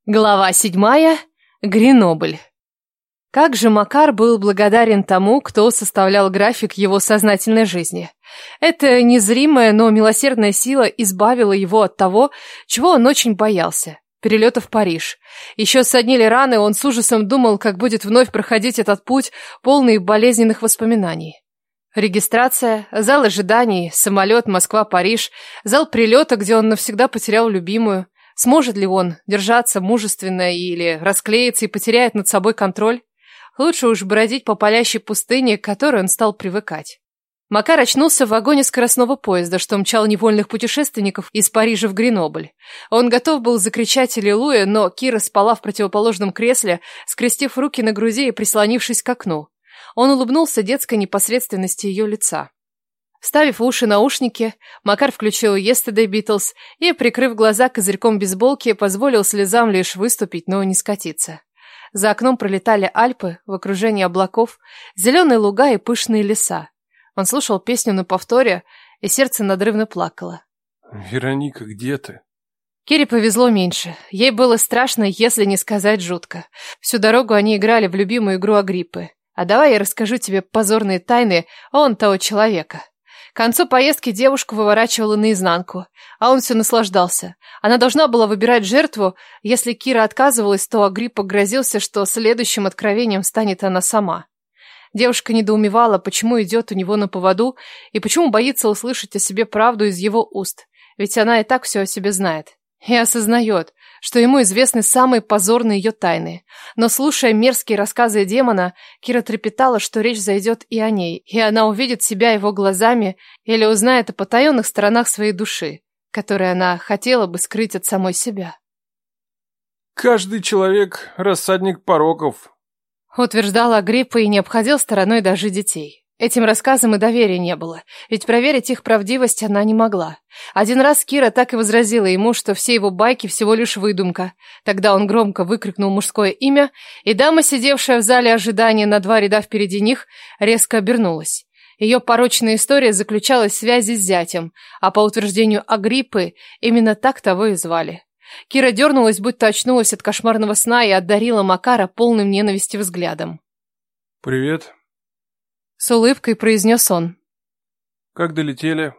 Глава 7. Гренобль. Как же Макар был благодарен тому, кто составлял график его сознательной жизни. Эта незримая, но милосердная сила избавила его от того, чего он очень боялся – перелета в Париж. Еще соднили раны, он с ужасом думал, как будет вновь проходить этот путь, полный болезненных воспоминаний. Регистрация, зал ожиданий, самолет Москва-Париж, зал прилета, где он навсегда потерял любимую. Сможет ли он держаться мужественно или расклеится и потеряет над собой контроль? Лучше уж бродить по палящей пустыне, к которой он стал привыкать. Макар очнулся в вагоне скоростного поезда, что мчал невольных путешественников из Парижа в Гренобль. Он готов был закричать аллилуйя, но Кира спала в противоположном кресле, скрестив руки на груди и прислонившись к окну. Он улыбнулся детской непосредственности ее лица. Вставив в уши наушники, Макар включил Yesterday Beatles и, прикрыв глаза козырьком бейсболки, позволил слезам лишь выступить, но не скатиться. За окном пролетали Альпы в окружении облаков, зеленые луга и пышные леса. Он слушал песню на повторе, и сердце надрывно плакало. «Вероника, где ты?» Кире повезло меньше. Ей было страшно, если не сказать жутко. Всю дорогу они играли в любимую игру Агриппы. А давай я расскажу тебе позорные тайны того человека. К концу поездки девушку выворачивала наизнанку, а он все наслаждался. Она должна была выбирать жертву. Если Кира отказывалась, то Агриппа грозился, что следующим откровением станет она сама. Девушка недоумевала, почему идет у него на поводу и почему боится услышать о себе правду из его уст, ведь она и так все о себе знает. И осознает, что ему известны самые позорные ее тайны. Но, слушая мерзкие рассказы демона, Кира трепетала, что речь зайдет и о ней, и она увидит себя его глазами или узнает о потаенных сторонах своей души, которые она хотела бы скрыть от самой себя. «Каждый человек – рассадник пороков», – утверждала Агриппа и не обходил стороной даже детей. Этим рассказам и доверия не было, ведь проверить их правдивость она не могла. Один раз Кира так и возразила ему, что все его байки всего лишь выдумка. Тогда он громко выкрикнул мужское имя, и дама, сидевшая в зале ожидания на 2 ряда впереди них, резко обернулась. Ее порочная история заключалась в связи с зятем, а по утверждению Агриппы, именно так того и звали. Кира дернулась, будто очнулась от кошмарного сна и одарила Макара полным ненависти взглядом. «Привет», – с улыбкой произнес он. «Как долетели?»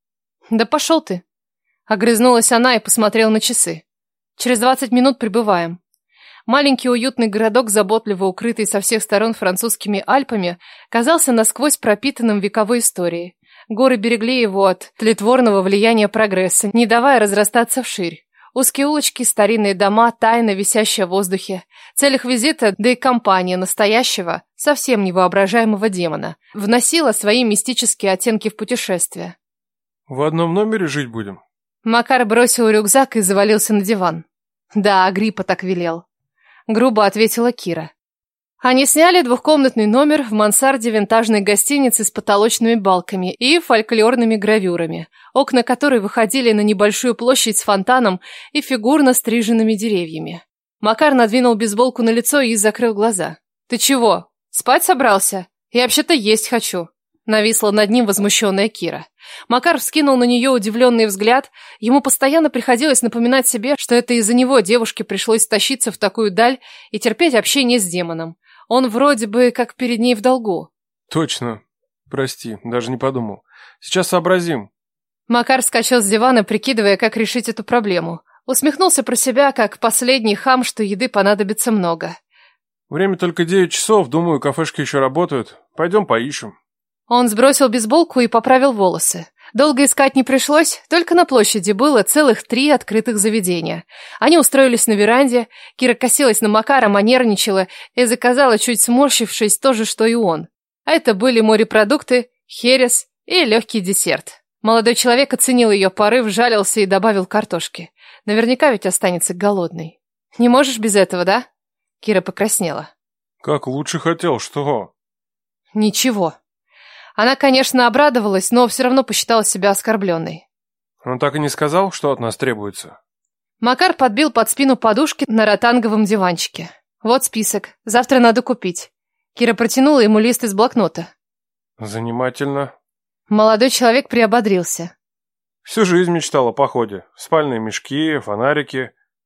«Да пошел ты!» Огрызнулась она и посмотрела на часы. «Через 20 минут прибываем». Маленький уютный городок, заботливо укрытый со всех сторон французскими Альпами, казался насквозь пропитанным вековой историей. Горы берегли его от тлетворного влияния прогресса, не давая разрастаться вширь. Узкие улочки, старинные дома, тайна, висящая в воздухе. Цель их визита, да и компания настоящего, совсем невоображаемого демона, вносила свои мистические оттенки в путешествие. «В одном номере жить будем?» Макар бросил рюкзак и завалился на диван. «Да, Агриппа так велел», — грубо ответила Кира. Они сняли 2-комнатный номер в мансарде винтажной гостиницы с потолочными балками и фольклорными гравюрами, окна которой выходили на небольшую площадь с фонтаном и фигурно стриженными деревьями. Макар надвинул бейсболку на лицо и закрыл глаза. «Ты чего, спать собрался? Я вообще-то есть хочу», — нависла над ним возмущенная Кира. Макар вскинул на нее удивленный взгляд. Ему постоянно приходилось напоминать себе, что это из-за него девушке пришлось тащиться в такую даль и терпеть общение с демоном. Он вроде бы как перед ней в долгу. «Точно. Прости, даже не подумал. Сейчас сообразим». Макар вскочил с дивана, прикидывая, как решить эту проблему. Усмехнулся про себя, как последний хам, что еды понадобится много. «Время только 9 часов, думаю, кафешки еще работают. Пойдем поищем». Он сбросил бейсболку и поправил волосы. Долго искать не пришлось, только на площади было целых 3 открытых заведения. Они устроились на веранде, Кира косилась на Макара, манерничала и заказала, чуть сморщившись, то же, что и он. А это были морепродукты, херес и легкий десерт. Молодой человек оценил ее порыв, жалился и добавил картошки. Наверняка ведь останется голодный. «Не можешь без этого, да?» Кира покраснела. «Как лучше хотел, что?» «Ничего». Она, конечно, обрадовалась, но все равно посчитала себя оскорбленной. «Он так и не сказал, что от нас требуется?» Макар подбил под спину подушки на ротанговом диванчике. «Вот список. Завтра надо купить». Кира протянула ему лист из блокнота. «Занимательно». Молодой человек приободрился. «Всю жизнь мечтал о походе. Спальные мешки, фонарики.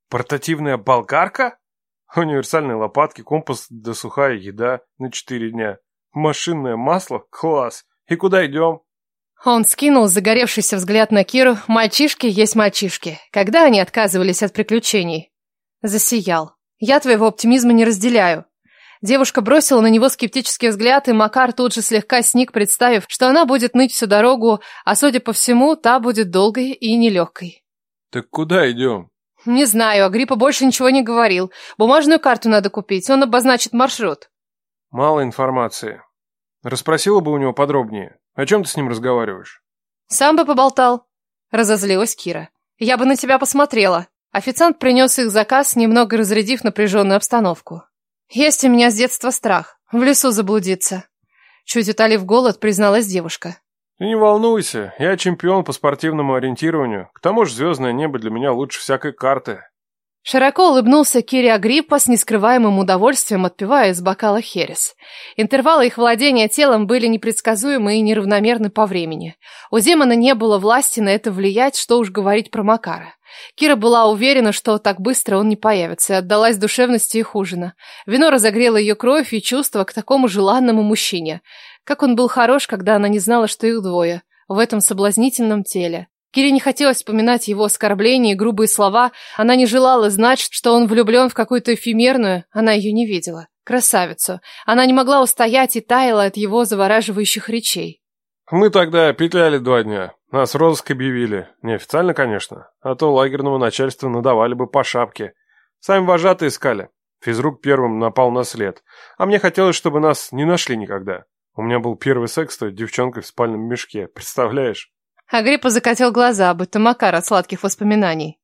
Портативная болгарка? Универсальные лопатки, компас да сухая еда на 4 дня. Машинное масло? Класс. И куда идем? Он скинул загоревшийся взгляд на Киру. Мальчишки есть мальчишки. Когда они отказывались от приключений? Засиял. Я твоего оптимизма не разделяю. Девушка бросила на него скептический взгляд, и Макар тут же слегка сник, представив, что она будет ныть всю дорогу, а, судя по всему, та будет долгой и нелегкой. Так куда идем? Не знаю, Агриппа больше ничего не говорил. Бумажную карту надо купить, он обозначит маршрут. Мало информации. Расспросила бы у него подробнее. О чем ты с ним разговариваешь? Сам бы поболтал. Разозлилась Кира. Я бы на тебя посмотрела. Официант принес их заказ, немного разрядив напряженную обстановку. Есть у меня с детства страх. В лесу заблудиться. Чуть утолив голод, призналась девушка. Ты не волнуйся, я чемпион по спортивному ориентированию. К тому же звездное небо для меня лучше всякой карты. Широко улыбнулся Кире Агриппа с нескрываемым удовольствием, отпивая из бокала херес. Интервалы их владения телом были непредсказуемы и неравномерны по времени. У демона не было власти на это влиять, что уж говорить про Макара. Кира была уверена, что так быстро он не появится, и отдалась душевности их ужина. Вино разогрело ее кровь и чувства к такому желанному мужчине. Как он был хорош, когда она не знала, что их двое, в этом соблазнительном теле. Кире не хотелось вспоминать его оскорбления и грубые слова. Она не желала знать, что он влюблен в какую-то эфемерную, она ее не видела, красавицу. Она не могла устоять и таяла от его завораживающих речей. Мы тогда петляли 2 дня. Нас в розыск объявили. Неофициально, конечно. А то лагерному начальству надавали бы по шапке. Сами вожатые искали. Физрук первым напал на след. А мне хотелось, чтобы нас не нашли никогда. У меня был первый секс с той девчонкой в спальном мешке. Представляешь? Агриппа закатил глаза, будто Макар от сладких воспоминаний.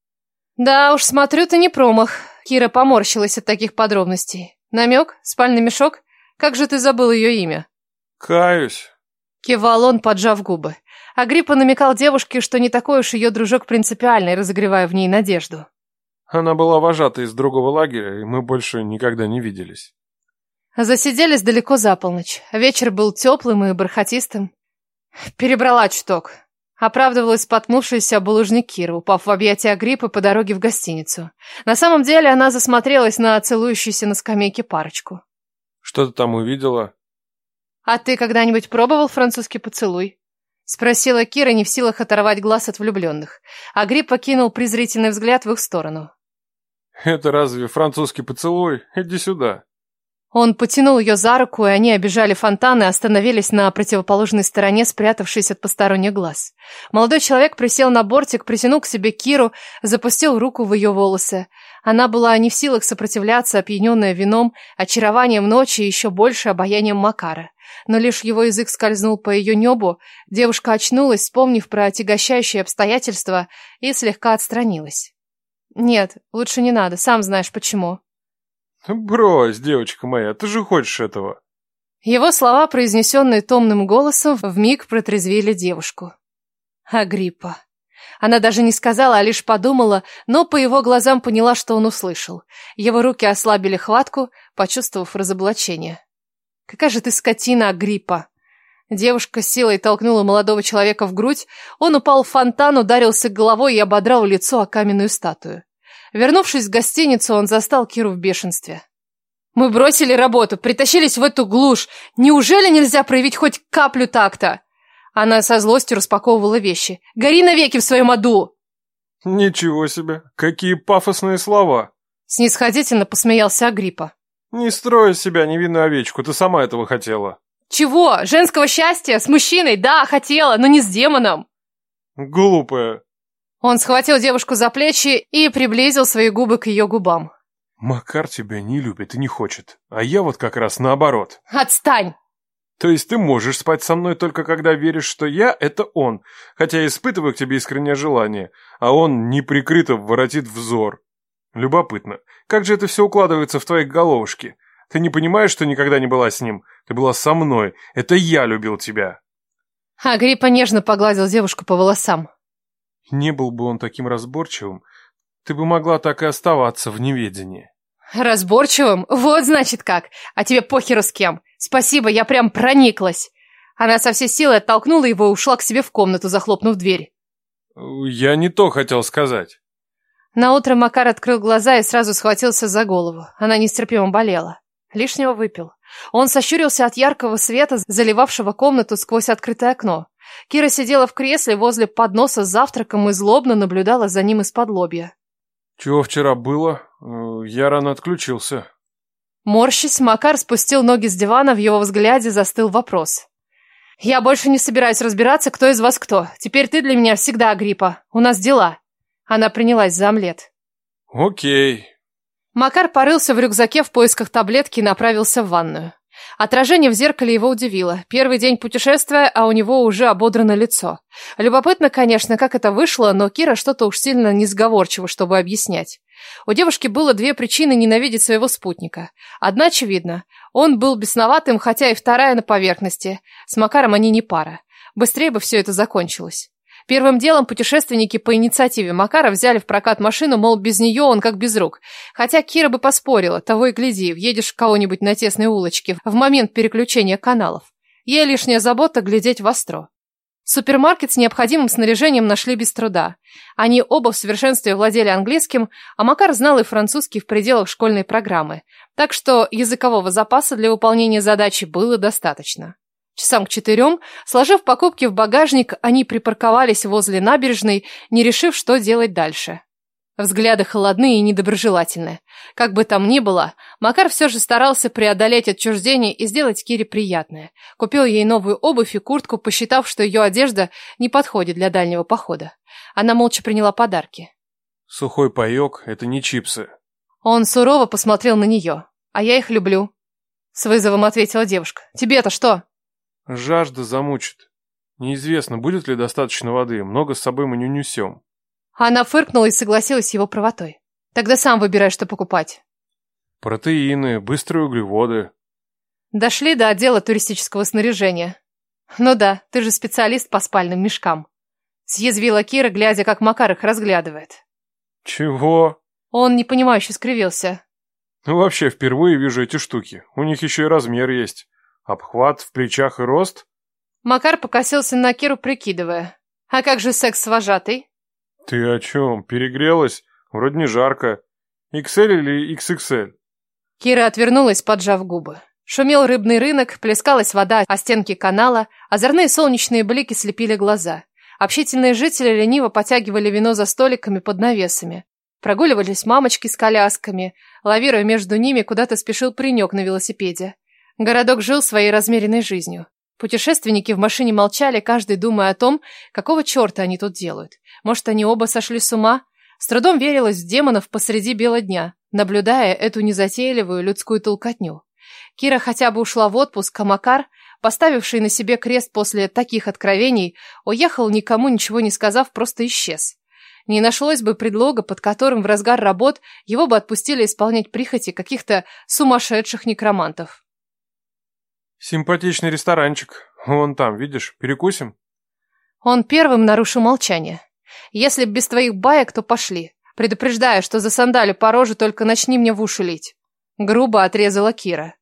Да уж, смотрю, ты не промах. Кира поморщилась от таких подробностей. Намек? Спальный мешок? Как же ты забыл ее имя? Каюсь. Кивал он, поджав губы. Агриппа намекал девушке, что не такой уж ее дружок принципиальный, разогревая в ней надежду. Она была вожатой из другого лагеря, и мы больше никогда не виделись. Засиделись далеко за полночь. Вечер был теплым и бархатистым. Перебрала чуток. Оправдывалась споткнувшаяся булыжник Кира, упав в объятия Агриппы по дороге в гостиницу. На самом деле она засмотрелась на целующуюся на скамейке парочку. Что ты там увидела? А ты когда-нибудь пробовал французский поцелуй? Спросила Кира, не в силах оторвать глаз от влюбленных. Агриппа кинул презрительный взгляд в их сторону. Это разве французский поцелуй? Иди сюда. Он потянул ее за руку, и они обежали фонтан и остановились на противоположной стороне, спрятавшись от посторонних глаз. Молодой человек присел на бортик, притянул к себе Киру, запустил руку в ее волосы. Она была не в силах сопротивляться, опьяненная вином, очарованием ночи и еще больше обаянием Макара. Но лишь его язык скользнул по ее небу, девушка очнулась, вспомнив про отягощающие обстоятельства, и слегка отстранилась. «Нет, лучше не надо, сам знаешь почему». Брось, девочка моя, ты же хочешь этого. Его слова, произнесенные томным голосом, вмиг протрезвили девушку. Агриппа. Она даже не сказала, а лишь подумала, но по его глазам поняла, что он услышал. Его руки ослабили хватку, почувствовав разоблачение. «Какая же ты скотина, Агриппа!» Девушка с силой толкнула молодого человека в грудь, он упал в фонтан, ударился головой и ободрал лицо о каменную статую. Вернувшись в гостиницу, он застал Киру в бешенстве. «Мы бросили работу, притащились в эту глушь. Неужели нельзя проявить хоть каплю такта?» Она со злостью распаковывала вещи. «Гори навеки в своем аду!» Ничего себе, какие пафосные слова. Снисходительно посмеялся Агриппа. Не строй из себя невинную овечку, ты сама этого хотела. «Чего? Женского счастья? С мужчиной? Да, хотела, но не с демоном!» Глупая. Он схватил девушку за плечи и приблизил свои губы к ее губам. Макар тебя не любит и не хочет, а я вот как раз наоборот. «Отстань!» То есть ты можешь спать со мной только когда веришь, что я — это он, хотя я испытываю к тебе искреннее желание, а он неприкрыто воротит взор. Любопытно, как же это все укладывается в твоей головушке? Ты не понимаешь, что никогда не была с ним? Ты была со мной, это я любил тебя. Агриппа нежно погладил девушку по волосам. Не был бы он таким разборчивым, ты бы могла так и оставаться в неведении. Разборчивым? Вот значит как. А тебе похеру с кем. Спасибо, я прям прониклась. Она со всей силы оттолкнула его и ушла к себе в комнату, захлопнув дверь. Я не то хотел сказать. Наутро Макар открыл глаза и сразу схватился за голову. Она нестерпимо болела. Лишнего выпил. Он сощурился от яркого света, заливавшего комнату сквозь открытое окно. Кира сидела в кресле возле подноса с завтраком и злобно наблюдала за ним из-под лобья. Чего вчера было? Я рано отключился. Морщись, Макар спустил ноги с дивана, в его взгляде застыл вопрос. «Я больше не собираюсь разбираться, кто из вас кто. Теперь ты для меня всегда Агриппа. У нас дела». Она принялась за омлет. Окей. Макар порылся в рюкзаке в поисках таблетки и направился в ванную. Отражение в зеркале его удивило. Первый день путешествия, а у него уже ободрано лицо. Любопытно, конечно, как это вышло, но Кира что-то уж сильно несговорчива, чтобы объяснять. У девушки было две причины ненавидеть своего спутника. Одна очевидна. Он был бесноватым, хотя и вторая на поверхности. С Макаром они не пара. Быстрее бы все это закончилось. Первым делом путешественники по инициативе Макара взяли в прокат машину, мол, без нее он как без рук. Хотя Кира бы поспорила, того и гляди, въедешь в кого-нибудь на тесной улочке в момент переключения каналов. Ей лишняя забота глядеть востро. Супермаркет с необходимым снаряжением нашли без труда. Они оба в совершенстве владели английским, а Макар знал и французский в пределах школьной программы. Так что языкового запаса для выполнения задачи было достаточно. Часам к 4, сложив покупки в багажник, они припарковались возле набережной, не решив, что делать дальше. Взгляды холодные и недоброжелательные. Как бы там ни было, Макар все же старался преодолеть отчуждение и сделать Кире приятное. Купил ей новую обувь и куртку, посчитав, что ее одежда не подходит для дальнего похода. Она молча приняла подарки. Сухой паек – это не чипсы. Он сурово посмотрел на нее. «А я их люблю», – с вызовом ответила девушка. «Тебе-то что?» Жажда замучит. Неизвестно, будет ли достаточно воды, много с собой мы не унесем. Она фыркнула и согласилась с его правотой. Тогда сам выбирай, что покупать. Протеины, быстрые углеводы. Дошли до отдела туристического снаряжения. Ну да, ты же специалист по спальным мешкам. Съязвила Кира, глядя, как Макар их разглядывает. Чего? Он непонимающе скривился. Ну вообще, впервые вижу эти штуки. У них еще и размер есть. Обхват в плечах и рост? Макар покосился на Киру, прикидывая. А как же секс с вожатой? Ты о чем? Перегрелась? Вроде не жарко. XL или XXL? Кира отвернулась, поджав губы. Шумел рыбный рынок, плескалась вода о стенки канала, озорные солнечные блики слепили глаза. Общительные жители лениво потягивали вино за столиками под навесами. Прогуливались мамочки с колясками. Лавируя между ними, куда-то спешил паренек на велосипеде. Городок жил своей размеренной жизнью. Путешественники в машине молчали, каждый думая о том, какого черта они тут делают. Может, они оба сошли с ума? С трудом верилось в демонов посреди бела дня, наблюдая эту незатейливую людскую толкотню. Кира хотя бы ушла в отпуск, а Макар, поставивший на себе крест после таких откровений, уехал, никому ничего не сказав, просто исчез. Не нашлось бы предлога, под которым в разгар работ его бы отпустили исполнять прихоти каких-то сумасшедших некромантов. Симпатичный ресторанчик. Вон там, видишь, перекусим? Он первым нарушил молчание. Если б без твоих баек, то пошли. Предупреждаю, что за сандалю по роже только начни мне в уши лить. Грубо отрезала Кира.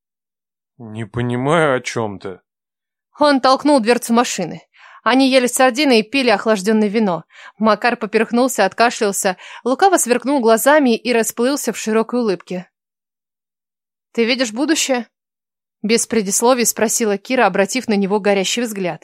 Не понимаю, о чем ты. Он толкнул дверцу машины. Они ели сардины и пили охлажденное вино. Макар поперхнулся, откашлялся, лукаво сверкнул глазами и расплылся в широкой улыбке. «Ты видишь будущее?» Без предисловий спросила Кира, обратив на него горящий взгляд.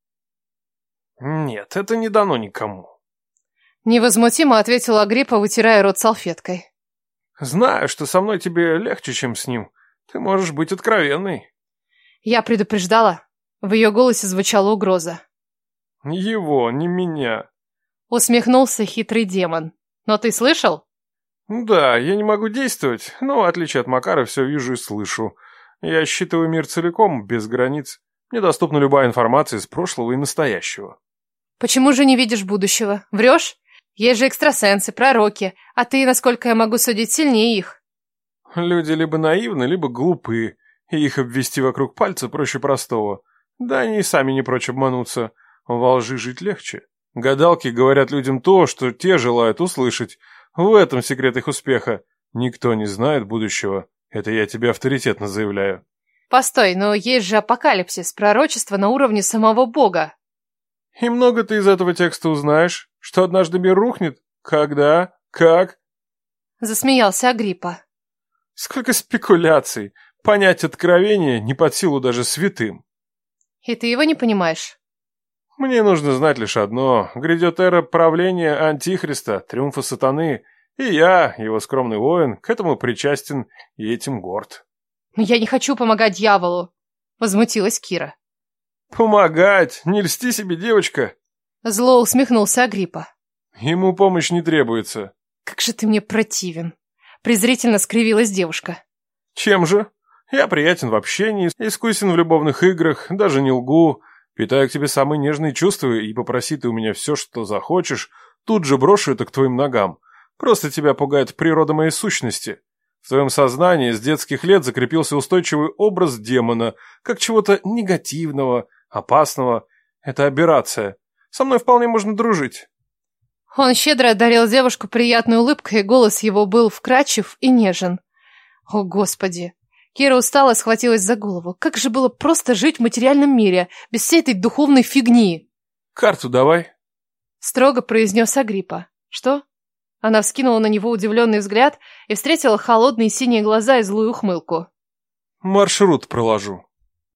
Нет, это не дано никому. Невозмутимо ответила Агриппа, вытирая рот салфеткой. Знаю, что со мной тебе легче, чем с ним. Ты можешь быть откровенной. Я предупреждала. В ее голосе звучала угроза. Его, не меня. Усмехнулся хитрый демон. Но ты слышал? Да, я не могу действовать, но в отличие от Макара все вижу и слышу. Я считываю мир целиком, без границ. Мне доступна любая информация из прошлого и настоящего. Почему же не видишь будущего? Врешь? Есть же экстрасенсы, пророки, а ты, насколько я могу судить, сильнее их. Люди либо наивны, либо глупые, и их обвести вокруг пальца проще простого. Да они и сами не прочь обмануться. Во лжи жить легче. Гадалки говорят людям то, что те желают услышать. В этом секрет их успеха. Никто не знает будущего. Это я тебе авторитетно заявляю. Постой, но есть же апокалипсис, пророчество на уровне самого Бога. И много ты из этого текста узнаешь, что однажды мир рухнет? Когда? Как? Засмеялся Агриппа. Сколько спекуляций. Понять откровение не под силу даже святым. И ты его не понимаешь? Мне нужно знать лишь одно. Грядет эра правления Антихриста, триумфа сатаны, и я, его скромный воин, к этому причастен и этим горд. Я не хочу помогать дьяволу, возмутилась Кира. Помогать? Не льсти себе, девочка. Зло усмехнулся Агриппа. Ему помощь не требуется. Как же ты мне противен. Презрительно скривилась девушка. Чем же? Я приятен в общении, искусен в любовных играх, даже не лгу. Питаю к тебе самые нежные чувства, и попроси ты у меня все, что захочешь, тут же брошу это к твоим ногам. Просто тебя пугает природа моей сущности. В твоем сознании с детских лет закрепился устойчивый образ демона, как чего-то негативного, опасного. Это аберрация. Со мной вполне можно дружить. Он щедро одарил девушку приятной улыбкой, и голос его был вкрадчив и нежен. О, Господи! Кира устала, схватилась за голову. Как же было просто жить в материальном мире, без всей этой духовной фигни? «Карту давай», — строго произнес Агриппа. «Что?» Она вскинула на него удивленный взгляд и встретила холодные синие глаза и злую ухмылку. «Маршрут проложу».